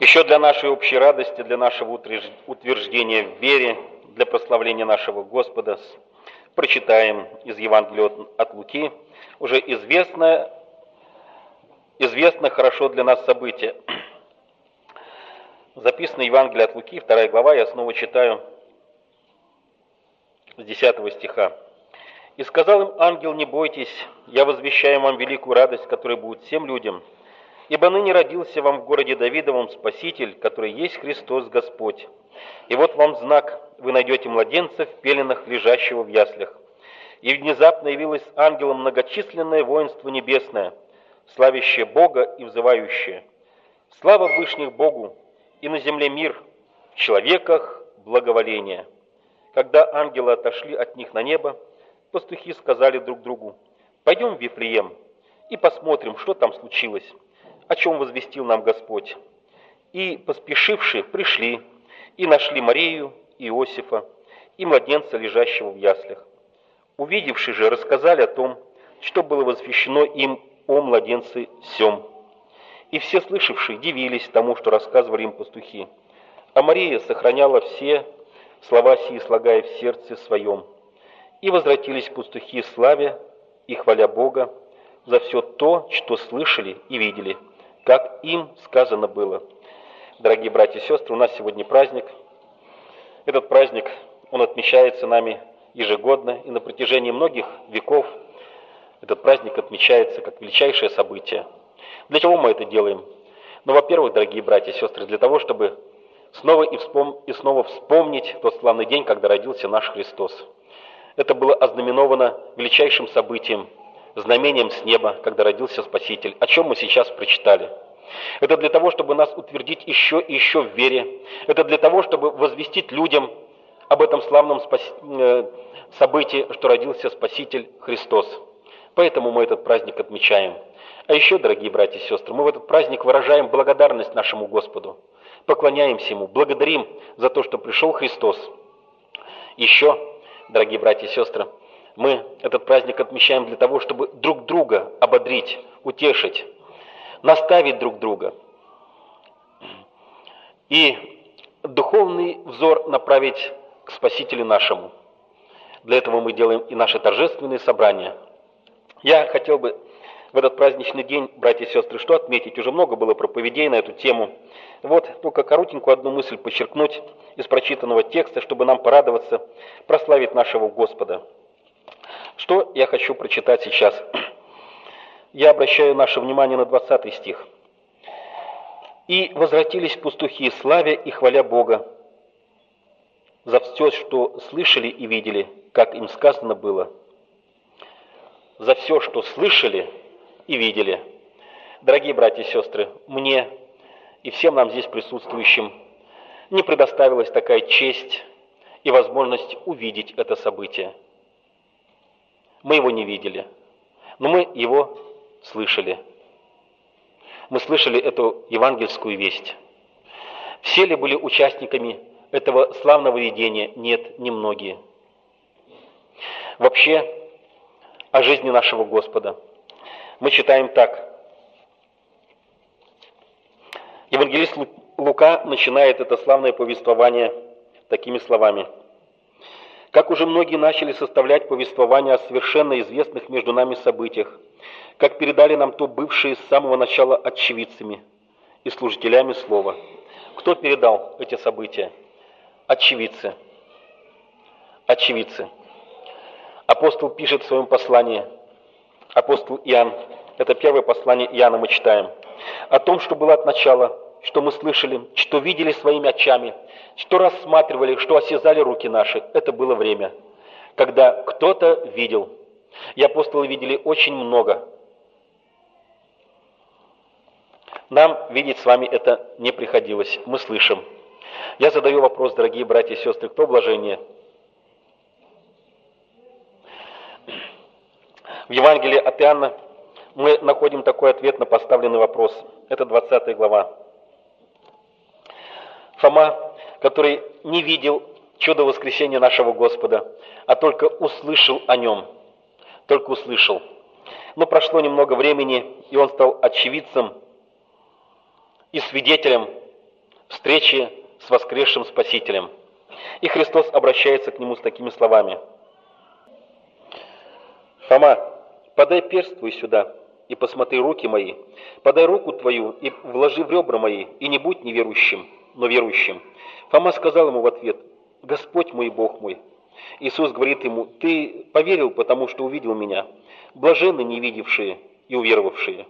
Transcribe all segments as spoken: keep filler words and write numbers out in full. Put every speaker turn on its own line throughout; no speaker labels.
Еще для нашей общей радости, для нашего утверждения в вере, для прославления нашего Господа прочитаем из Евангелия от Луки уже известное, известно хорошо для нас событие. Записано Евангелие от Луки, вторая глава, я снова читаю с десятого стиха. «И сказал им ангел: не бойтесь, я возвещаю вам великую радость, которая будет всем людям. Ибо ныне родился вам в городе Давидовом Спаситель, который есть Христос Господь. И вот вам знак: вы найдете младенца в пеленах, лежащего в яслях». И внезапно явилось ангелом многочисленное воинство небесное, славящее Бога и взывающее: «Слава вышних Богу, и на земле мир, в человеках благоволение». Когда ангелы отошли от них на небо, пастухи сказали друг другу: «Пойдем в Вифлеем и посмотрим, что там случилось, о чем возвестил нам Господь». И, поспешивши, пришли и нашли Марию и Иосифа и младенца, лежащего в яслях. Увидевши же, рассказали о том, что было возвещено им о младенце сем. И все слышавшие дивились тому, что рассказывали им пастухи. А Мария сохраняла все слова сии, слагая в сердце своем. И возвратились пастухи, славя и хваля Бога за все то, что слышали и видели, как им сказано было. Дорогие братья и сестры, у нас сегодня праздник. Этот праздник, он отмечается нами ежегодно, и на протяжении многих веков этот праздник отмечается как величайшее событие. Для чего мы это делаем? Ну, во-первых, дорогие братья и сестры, для того, чтобы снова и, вспом... и снова вспомнить тот славный день, когда родился наш Христос. Это было ознаменовано величайшим событием, знамением с неба, когда родился Спаситель, о чем мы сейчас прочитали. Это для того, чтобы нас утвердить еще и еще в вере. Это для того, чтобы возвестить людям об этом славном спас... событии, что родился Спаситель Христос. Поэтому мы этот праздник отмечаем. А еще, дорогие братья и сестры, мы в этот праздник выражаем благодарность нашему Господу, поклоняемся Ему, благодарим за то, что пришел Христос. Еще, дорогие братья и сестры, мы этот праздник отмечаем для того, чтобы друг друга ободрить, утешить, наставить друг друга и духовный взор направить к Спасителю нашему. Для этого мы делаем и наши торжественные собрания. Я хотел бы в этот праздничный день, братья и сестры, что отметить? Уже много было проповедей на эту тему. Вот только коротенькую одну мысль подчеркнуть из прочитанного текста, чтобы нам порадоваться, прославить нашего Господа. Что я хочу прочитать сейчас? Я обращаю наше внимание на двадцатый стих. «И возвратились пастухи, славя и хваля Бога за все, что слышали и видели, как им сказано было». За все, что слышали и видели. Дорогие братья и сестры, мне и всем нам здесь присутствующим не предоставилась такая честь и возможность увидеть это событие. Мы его не видели, но мы его слышали. Мы слышали эту евангельскую весть. Все ли были участниками этого славного видения? Нет, немногие. Вообще, о жизни нашего Господа мы читаем так. Евангелист Лука начинает это славное повествование такими словами. «Как уже многие начали составлять повествование о совершенно известных между нами событиях, как передали нам то бывшие с самого начала очевидцами и служителями слова». Кто передал эти события? Очевидцы. Очевидцы. Апостол пишет в своем послании, апостол Иоанн, это первое послание Иоанна мы читаем, о том, что было от начала, что мы слышали, что видели своими очами, что рассматривали, что осязали руки наши. Это было время, когда кто-то видел. И апостолы видели очень много. Нам видеть с вами это не приходилось, мы слышим. Я задаю вопрос, дорогие братья и сестры, кто блажение? В Евангелии от Иоанна мы находим такой ответ на поставленный вопрос. Это двадцатая глава. Фома, который не видел чудо воскресения нашего Господа, а только услышал о нем. Только услышал. Но прошло немного времени, и он стал очевидцем и свидетелем встречи с воскресшим Спасителем. И Христос обращается к нему с такими словами: «Фома, подай перст твой сюда, и посмотри руки мои, подай руку твою и вложи в ребра мои, и не будь неверующим, но верующим». Фома сказал ему в ответ: «Господь мой и Бог мой». Иисус говорит ему: «Ты поверил, потому что увидел меня. Блаженны не видевшие и уверовавшие».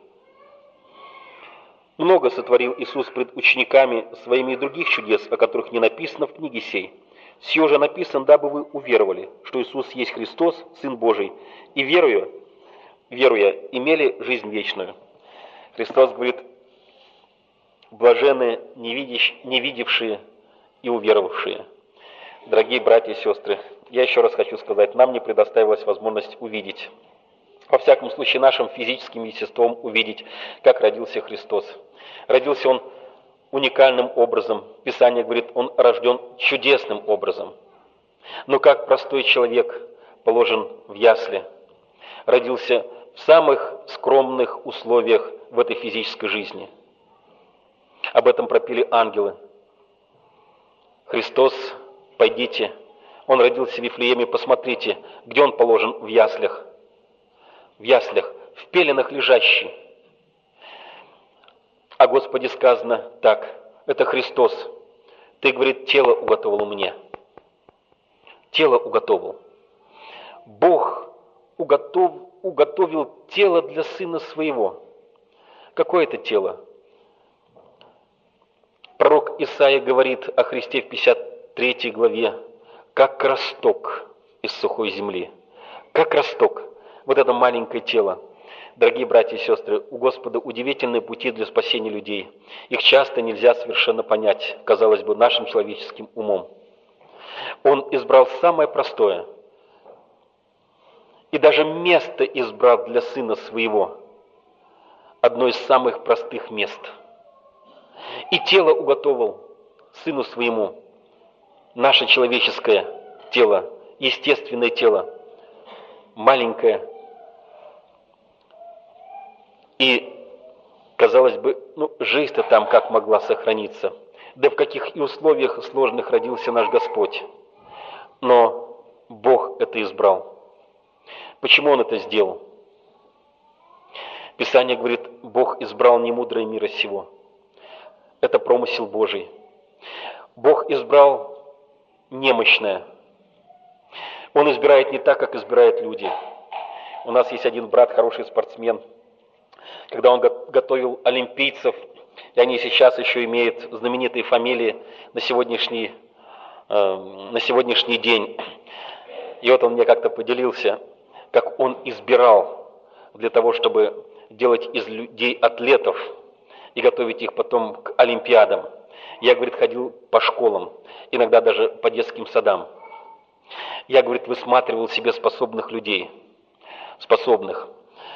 Много сотворил Иисус пред учениками своими и других чудес, о которых не написано в книге сей. Сие же написано, дабы вы уверовали, что Иисус есть Христос, Сын Божий, и веруя, веруя, имели жизнь вечную. Христос говорит: блаженны не видевшие и уверовавшие. Дорогие братья и сестры, я еще раз хочу сказать, нам не предоставилась возможность увидеть, во всяком случае нашим физическим естеством увидеть, как родился Христос. Родился Он уникальным образом. Писание говорит, Он рожден чудесным образом. Но как простой человек положен в ясли, родился в самых скромных условиях в этой физической жизни. Об этом пропели ангелы. Христос, пойдите, Он родился в Вифлееме, посмотрите, где Он положен в яслях. В яслях, в пеленах лежащий. О Господе сказано так: это Христос. Ты, говорит, тело уготовил мне. Тело уготовил. Бог уготов, уготовил тело для Сына Своего. Какое это тело? Пророк Исаия говорит о Христе в пятьдесят третьей главе: как росток из сухой земли. Как росток. Вот это маленькое тело. Дорогие братья и сестры, у Господа удивительные пути для спасения людей. Их часто нельзя совершенно понять, казалось бы, нашим человеческим умом. Он избрал самое простое. И даже место избрал для Сына Своего. Одно из самых простых мест. И тело уготовил Сыну Своему. Наше человеческое тело, естественное тело, маленькое. И, казалось бы, ну, жизнь-то там как могла сохраниться. Да в каких и условиях сложных родился наш Господь. Но Бог это избрал. Почему Он это сделал? Писание говорит, Бог избрал немудрое мира сего. Это промысел Божий. Бог избрал немощное. Он избирает не так, как избирают люди. У нас есть один брат, хороший спортсмен. Когда он готовил олимпийцев, и они сейчас еще имеют знаменитые фамилии на сегодняшний, э, на сегодняшний день. И вот он мне как-то поделился, как он избирал для того, чтобы делать из людей атлетов и готовить их потом к олимпиадам. Я, говорит, ходил по школам, иногда даже по детским садам. Я, говорит, высматривал себе способных людей, способных.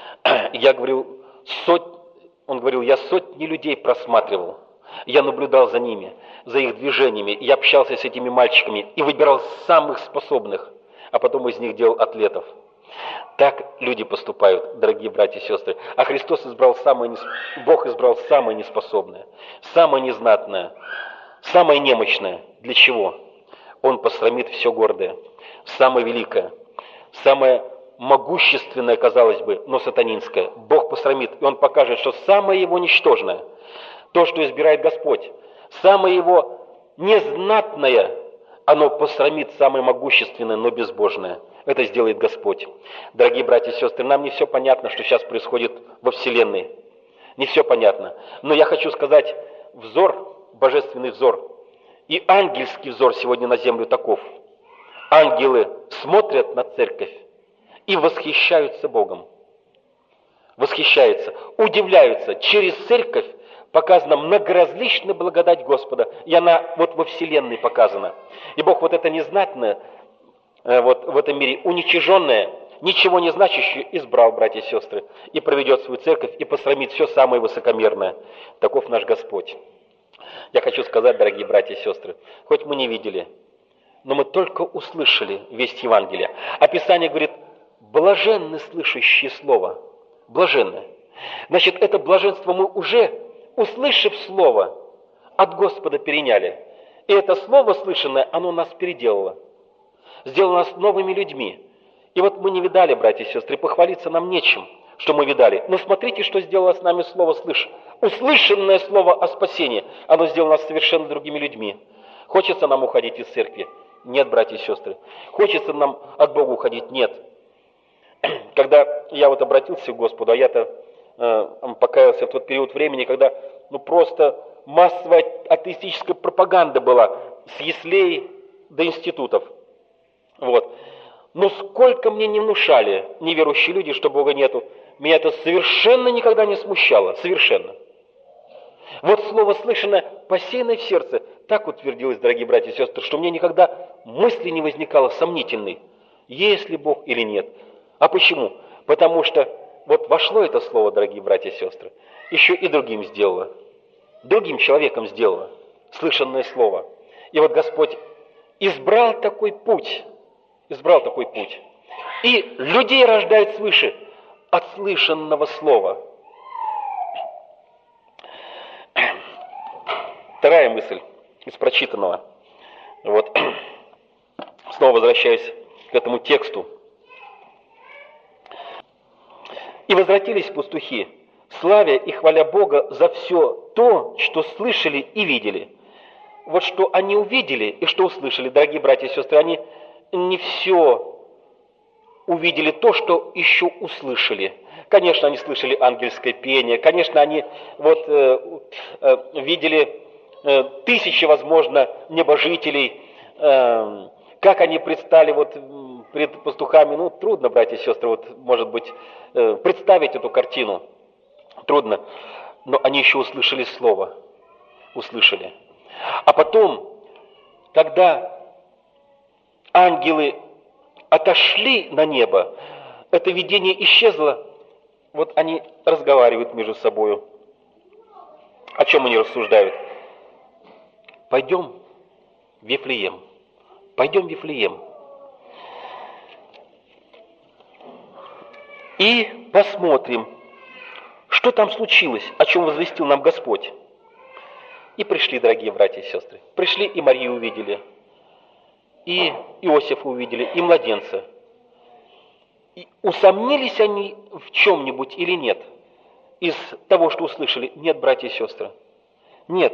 Я говорил, сот... он говорил, я сотни людей просматривал, я наблюдал за ними, за их движениями, я общался с этими мальчиками и выбирал самых способных, а потом из них делал атлетов. Так люди поступают, дорогие братья и сестры. А Христос избрал самое, Бог избрал самое неспособное, самое незнатное, самое немощное. Для чего? Он посрамит все гордое, самое великое, самое могущественное, казалось бы, но сатанинское. Бог посрамит, и Он покажет, что самое его ничтожное, то, что избирает Господь, самое его незнатное, оно посрамит самое могущественное, но безбожное. Это сделает Господь. Дорогие братья и сестры, нам не все понятно, что сейчас происходит во Вселенной. Не все понятно. Но я хочу сказать, взор, божественный взор и ангельский взор сегодня на землю таков. Ангелы смотрят на церковь и восхищаются Богом. Восхищаются, удивляются. Через церковь показана многоразличная благодать Господа. И она вот во Вселенной показана. И Бог вот это незнатное, вот в этом мире уничиженное, ничего не значащее избрал, братья и сестры, и проведет свою церковь, и посрамит все самое высокомерное. Таков наш Господь. Я хочу сказать, дорогие братья и сестры, хоть мы не видели, но мы только услышали весть Евангелия. А Писание говорит, блаженны слышащие слово. Блаженны. Значит, это блаженство мы уже, услышав слово, от Господа переняли. И это слово слышанное, оно нас переделало. Сделало нас новыми людьми. И вот мы не видали, братья и сестры, похвалиться нам нечем, что мы видали. Но смотрите, что сделало с нами слово «слыш». Услышанное слово о спасении, оно сделало нас совершенно другими людьми. Хочется нам уходить из церкви? Нет, братья и сестры. Хочется нам от Бога уходить? Нет. Когда я вот обратился к Господу, а я-то э, покаялся в тот период времени, когда ну просто массовая атеистическая пропаганда была с яслей до институтов. Вот. Но сколько мне не внушали неверующие люди, что Бога нету, меня это совершенно никогда не смущало. Совершенно. Вот слово слышанное, посеянное в сердце, так утвердилось, дорогие братья и сестры, что мне никогда мысли не возникало сомнительной, есть ли Бог или нет. А почему? Потому что вот вошло это слово, дорогие братья и сестры, еще и другим сделало. Другим человеком сделало слышанное слово. И вот Господь избрал такой путь, избрал такой путь. И людей рождает свыше от слышанного слова. Вторая мысль из прочитанного. Вот. Снова возвращаюсь к этому тексту. «И возвратились пастухи, славя и хваля Бога за все то, что слышали и видели». Вот что они увидели и что услышали, дорогие братья и сестры, они не все увидели то, что еще услышали. Конечно, они слышали ангельское пение, конечно, они вот, э, э, видели э, тысячи, возможно, небожителей, э, как они предстали вот пред пастухами. Ну, трудно, братья и сестры, вот, может быть, э, представить эту картину. Трудно. Но они еще услышали слово. Услышали. А потом, когда ангелы отошли на небо, это видение исчезло, вот они разговаривают между собой. О чем они рассуждают? Пойдем в Вифлеем. Пойдем в Вифлеем. И посмотрим, что там случилось, о чем возвестил нам Господь. И пришли, дорогие братья и сестры. Пришли и Марию увидели, и Иосифа увидели, и младенца. И усомнились они в чем-нибудь или нет из того, что услышали? Нет, братья и сестры. Нет.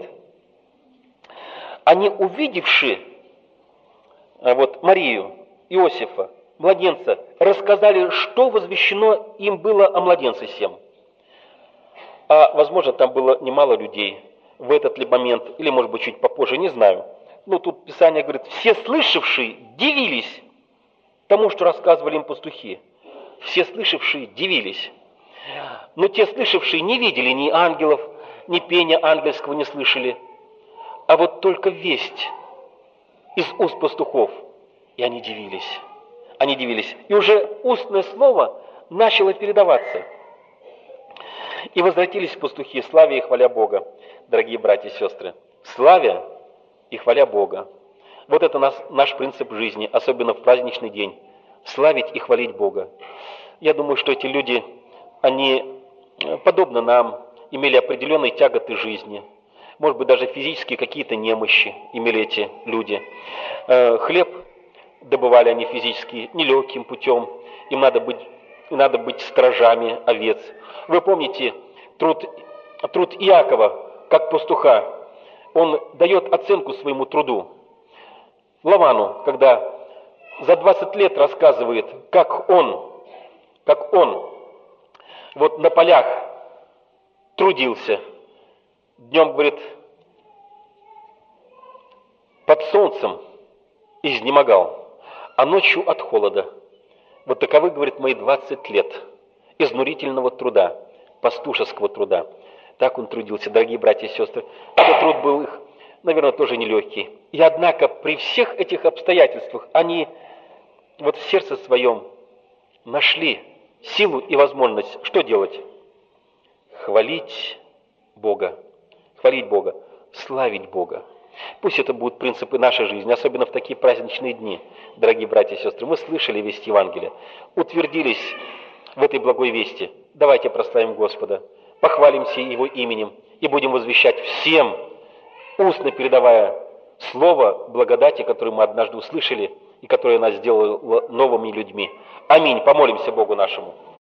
Они, увидевши вот, Марию, Иосифа, младенца, рассказали, что возвещено им было о младенце сем. А, возможно, там было немало людей в этот ли момент, или, может быть, чуть попозже, не знаю. Но тут Писание говорит, все слышавшие дивились тому, что рассказывали им пастухи. Все слышавшие дивились. Но те слышавшие не видели ни ангелов, ни пения ангельского не слышали, а вот только весть из уст пастухов. И они дивились. Они дивились. И уже устное слово начало передаваться. И возвратились пастухи, славя и хваля Бога, дорогие братья и сестры. Славя и хваля Бога. Вот это наш, наш принцип жизни, особенно в праздничный день. Славить и хвалить Бога. Я думаю, что эти люди, они, подобно нам, имели определенные тяготы жизни. Может быть, даже физические какие-то немощи имели эти люди. Хлеб добывали они физически нелегким путем. Им надо быть, надо быть стражами овец. Вы помните труд, труд Иакова, как пастуха. Он дает оценку своему труду. Лавану, когда за двадцать лет рассказывает, как он, как он вот на полях трудился. Днем, говорит, под солнцем изнемогал, а ночью от холода. Вот таковы, говорит, мои двадцать лет изнурительного труда, пастушеского труда. Так он трудился, дорогие братья и сестры. Этот труд был их, наверное, тоже нелегкий. И однако при всех этих обстоятельствах они вот в сердце своем нашли силу и возможность что делать? Хвалить Бога. Хвалить Бога, славить Бога. Пусть это будут принципы нашей жизни, особенно в такие праздничные дни, дорогие братья и сестры. Мы слышали весть Евангелия, утвердились в этой благой вести. Давайте прославим Господа, похвалимся Его именем и будем возвещать всем устно передавая слово благодати, которое мы однажды услышали и которое нас сделало новыми людьми. Аминь. Помолимся Богу нашему.